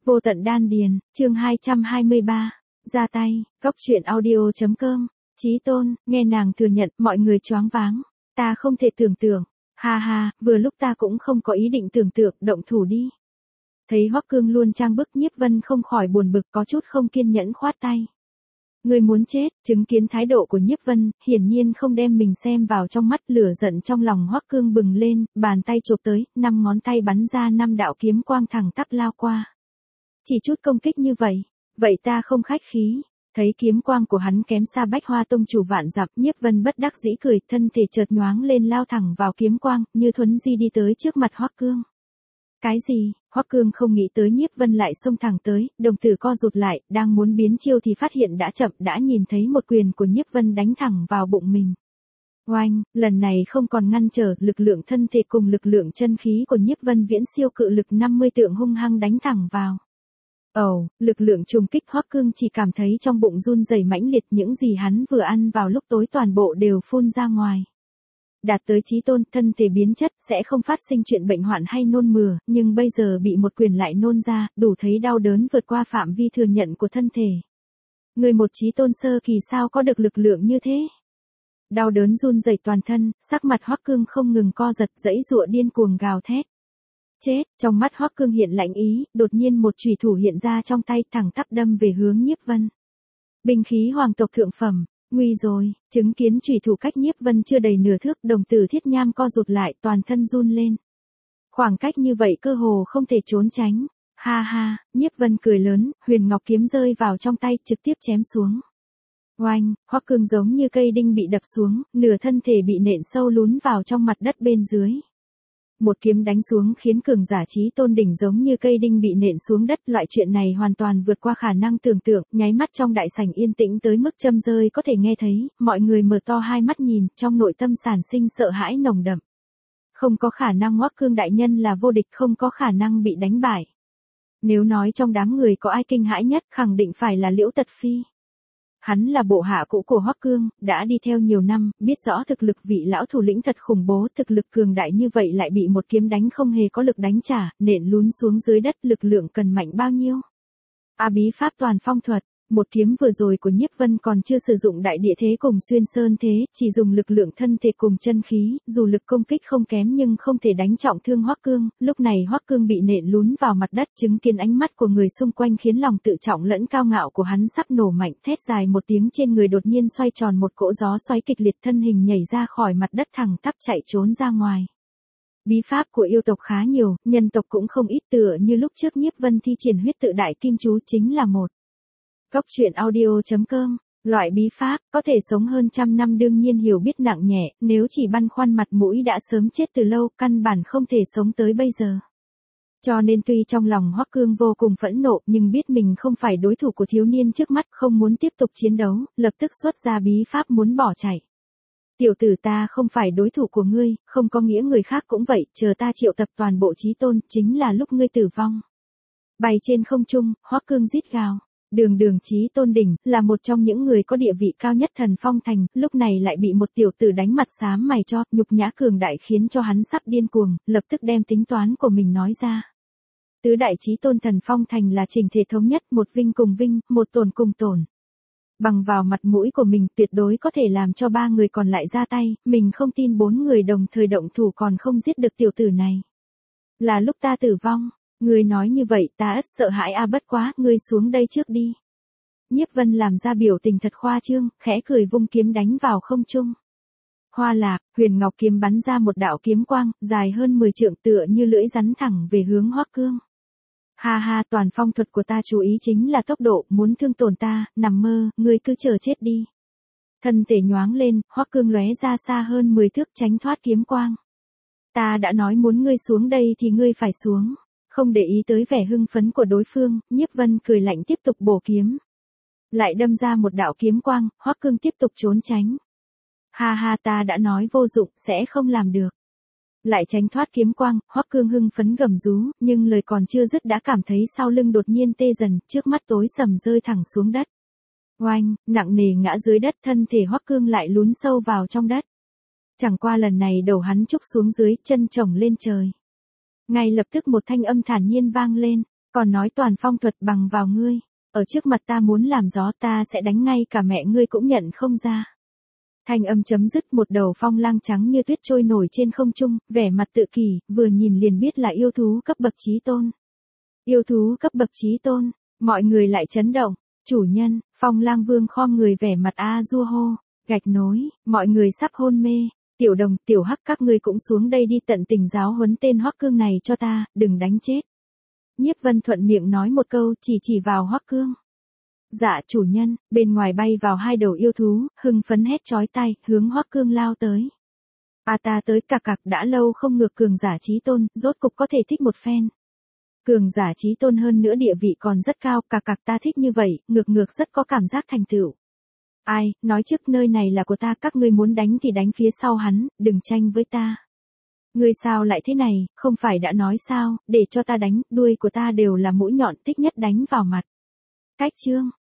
Vô tận đan điền, chương 223. Ra tay, góc truyện audio.com. Chí Tôn, nghe nàng thừa nhận, mọi người choáng váng. Ta không thể tưởng tượng. Ha ha, vừa lúc ta cũng không có ý định tưởng tượng, động thủ đi. Thấy Hoắc Cương luôn trang bức, Nhiếp Vân không khỏi buồn bực, có chút không kiên nhẫn khoát tay. Người muốn chết, chứng kiến thái độ của Nhiếp Vân, hiển nhiên không đem mình xem vào trong mắt, lửa giận trong lòng Hoắc Cương bừng lên, bàn tay chộp tới, 5 ngón tay bắn ra 5 đạo kiếm quang thẳng tắp lao qua. Chỉ chút công kích như vậy ta không khách khí. Thấy kiếm quang của hắn kém xa Bách Hoa Tông chủ vạn dặm, Nhiếp Vân bất đắc dĩ cười, thân thể chợt nhoáng lên lao thẳng vào kiếm quang, như thuấn di đi tới trước mặt Hoắc Cương. Cái gì? Hoắc Cương không nghĩ tới Nhiếp Vân lại xông thẳng tới, đồng tử co rụt lại, đang muốn biến chiêu thì phát hiện đã chậm, đã nhìn thấy một quyền của Nhiếp Vân đánh thẳng vào bụng mình. Oanh, lần này không còn ngăn trở, lực lượng thân thể cùng lực lượng chân khí của Nhiếp Vân viễn siêu cự lực 50 tượng hung hăng đánh thẳng vào. Lực lượng trùng kích, Hoắc Cương chỉ cảm thấy trong bụng run rẩy mãnh liệt, những gì hắn vừa ăn vào lúc tối toàn bộ đều phun ra ngoài. Đạt tới chí tôn, thân thể biến chất, sẽ không phát sinh chuyện bệnh hoạn hay nôn mửa, nhưng bây giờ bị một quyền lại nôn ra, đủ thấy đau đớn vượt qua phạm vi thừa nhận của thân thể. Người một chí tôn sơ kỳ sao có được lực lượng như thế? Đau đớn run rẩy toàn thân, sắc mặt Hoắc Cương không ngừng co giật, giãy giụa điên cuồng gào thét. Chết, trong mắt Hoắc Cương hiện lạnh ý, đột nhiên một chùy thủ hiện ra trong tay, thẳng tắp đâm về hướng Nhiếp Vân. Binh khí hoàng tộc thượng phẩm, nguy rồi, chứng kiến chùy thủ cách Nhiếp Vân chưa đầy nửa thước, đồng tử Thiết Nham co rụt lại, toàn thân run lên. Khoảng cách như vậy cơ hồ không thể trốn tránh. Ha ha, Nhiếp Vân cười lớn, huyền ngọc kiếm rơi vào trong tay, trực tiếp chém xuống. Oanh, Hoắc Cương giống như cây đinh bị đập xuống, nửa thân thể bị nện sâu lún vào trong mặt đất bên dưới. Một kiếm đánh xuống khiến cường giả chí tôn đỉnh giống như cây đinh bị nện xuống đất, loại chuyện này hoàn toàn vượt qua khả năng tưởng tượng, nháy mắt trong đại sảnh yên tĩnh tới mức châm rơi có thể nghe thấy, mọi người mở to hai mắt nhìn, trong nội tâm sản sinh sợ hãi nồng đậm. Không có khả năng Hoắc Cương đại nhân là vô địch, không có khả năng bị đánh bại. Nếu nói trong đám người có ai kinh hãi nhất, khẳng định phải là Liễu Tật Phi. Hắn là bộ hạ cũ của Hoắc Cương, đã đi theo nhiều năm, biết rõ thực lực vị lão thủ lĩnh thật khủng bố, thực lực cường đại như vậy lại bị một kiếm đánh không hề có lực đánh trả, nện lún xuống dưới đất, lực lượng cần mạnh bao nhiêu. Bí pháp toàn phong thuật, một kiếm vừa rồi của Nhiếp Vân còn chưa sử dụng đại địa thế cùng xuyên sơn thế, chỉ dùng lực lượng thân thể cùng chân khí, dù lực công kích không kém nhưng không thể đánh trọng thương Hoắc Cương, lúc này Hoắc Cương bị nện lún vào mặt đất, chứng kiến ánh mắt của người xung quanh khiến lòng tự trọng lẫn cao ngạo của hắn sắp nổ mạnh, thét dài một tiếng, trên người đột nhiên xoay tròn một cỗ gió xoáy kịch liệt, thân hình nhảy ra khỏi mặt đất thẳng tắp chạy trốn ra ngoài. Bí pháp của yêu tộc khá nhiều, nhân tộc cũng không ít, tựa như lúc trước Nhiếp Vân thi triển huyết tự đại kim chú chính là một. Góc truyện audio.com. Loại bí pháp, có thể sống hơn 100 năm đương nhiên hiểu biết nặng nhẹ, nếu chỉ băn khoăn mặt mũi đã sớm chết từ lâu, căn bản không thể sống tới bây giờ. Cho nên tuy trong lòng Hoắc Cương vô cùng phẫn nộ, nhưng biết mình không phải đối thủ của thiếu niên trước mắt, không muốn tiếp tục chiến đấu, lập tức xuất ra bí pháp muốn bỏ chạy. Tiểu tử, ta không phải đối thủ của ngươi, không có nghĩa người khác cũng vậy, chờ ta triệu tập toàn bộ chí tôn, chính là lúc ngươi tử vong. Bay trên không trung, Hoắc Cương rít gào. Đường chí tôn đỉnh, là một trong những người có địa vị cao nhất Thần Phong Thành, lúc này lại bị một tiểu tử đánh mặt xám mày cho, nhục nhã cường đại khiến cho hắn sắp điên cuồng, lập tức đem tính toán của mình nói ra. Tứ đại chí tôn Thần Phong Thành là chỉnh thể thống nhất, một vinh cùng vinh, một tổn cùng tổn. Bằng vào mặt mũi của mình tuyệt đối có thể làm cho 3 người còn lại ra tay, mình không tin 4 người đồng thời động thủ còn không giết được tiểu tử này. Là lúc ta tử vong. Ngươi nói như vậy ta ất sợ hãi, bất quá, ngươi xuống đây trước đi. Nhiếp Vân làm ra biểu tình thật khoa trương, khẽ cười vung kiếm đánh vào không trung. Hoa lạc, huyền ngọc kiếm bắn ra một đạo kiếm quang, dài hơn 10 trượng, tựa như lưỡi rắn thẳng về hướng Hoắc Cương. Ha ha, toàn phong thuật của ta chú ý chính là tốc độ, muốn thương tổn ta, nằm mơ, ngươi cứ chờ chết đi. Thân thể nhoáng lên, Hoắc Cương lóe ra xa hơn 10 thước tránh thoát kiếm quang. Ta đã nói muốn ngươi xuống đây thì ngươi phải xuống. Không để ý tới vẻ hưng phấn của đối phương, Nhiếp Vân cười lạnh tiếp tục bổ kiếm. Lại đâm ra một đạo kiếm quang, Hoắc Cương tiếp tục trốn tránh. Ha ha, ta đã nói vô dụng, sẽ không làm được. Lại tránh thoát kiếm quang, Hoắc Cương hưng phấn gầm rú, nhưng lời còn chưa dứt đã cảm thấy sau lưng đột nhiên tê dần, trước mắt tối sầm rơi thẳng xuống đất. Oanh, nặng nề ngã dưới đất, thân thể Hoắc Cương lại lún sâu vào trong đất. Chẳng qua lần này đầu hắn trúc xuống dưới, chân chồng lên trời. Ngay lập tức một thanh âm thản nhiên vang lên, Còn nói toàn phong thuật bằng vào ngươi. Ở trước mặt ta muốn làm gió ta sẽ đánh ngay cả mẹ ngươi cũng nhận không ra. Thanh âm chấm dứt, một đầu phong lang trắng như tuyết trôi nổi trên không trung, vẻ mặt tự kỷ, vừa nhìn liền biết là yêu thú cấp bậc chí tôn. Yêu thú cấp bậc chí tôn, mọi người lại chấn động. Chủ nhân, phong lang vương khom người vẻ mặt a dua hô, gạch nối, mọi người sắp hôn mê. Tiểu Đồng, Tiểu Hắc các ngươi cũng xuống đây đi, tận tình giáo huấn tên Hoắc Cương này cho ta, đừng đánh chết. Nhiếp Vân thuận miệng nói một câu, chỉ vào Hoắc Cương. Dạ chủ nhân, bên ngoài bay vào hai đầu yêu thú, hưng phấn hét chói tai, hướng Hoắc Cương lao tới. Ta tới, cặc cặc, đã lâu không ngược cường giả chí tôn, rốt cục có thể thích một phen. Cường giả chí tôn hơn nữa địa vị còn rất cao, cặc cặc ta thích như vậy, ngược rất có cảm giác thành tựu. Ai, nói trước nơi này là của ta, các ngươi muốn đánh thì đánh phía sau hắn, đừng tranh với ta. Ngươi sao lại thế này, không phải đã nói sao, để cho ta đánh, đuôi của ta đều là mũi nhọn, thích nhất đánh vào mặt. Cách chương.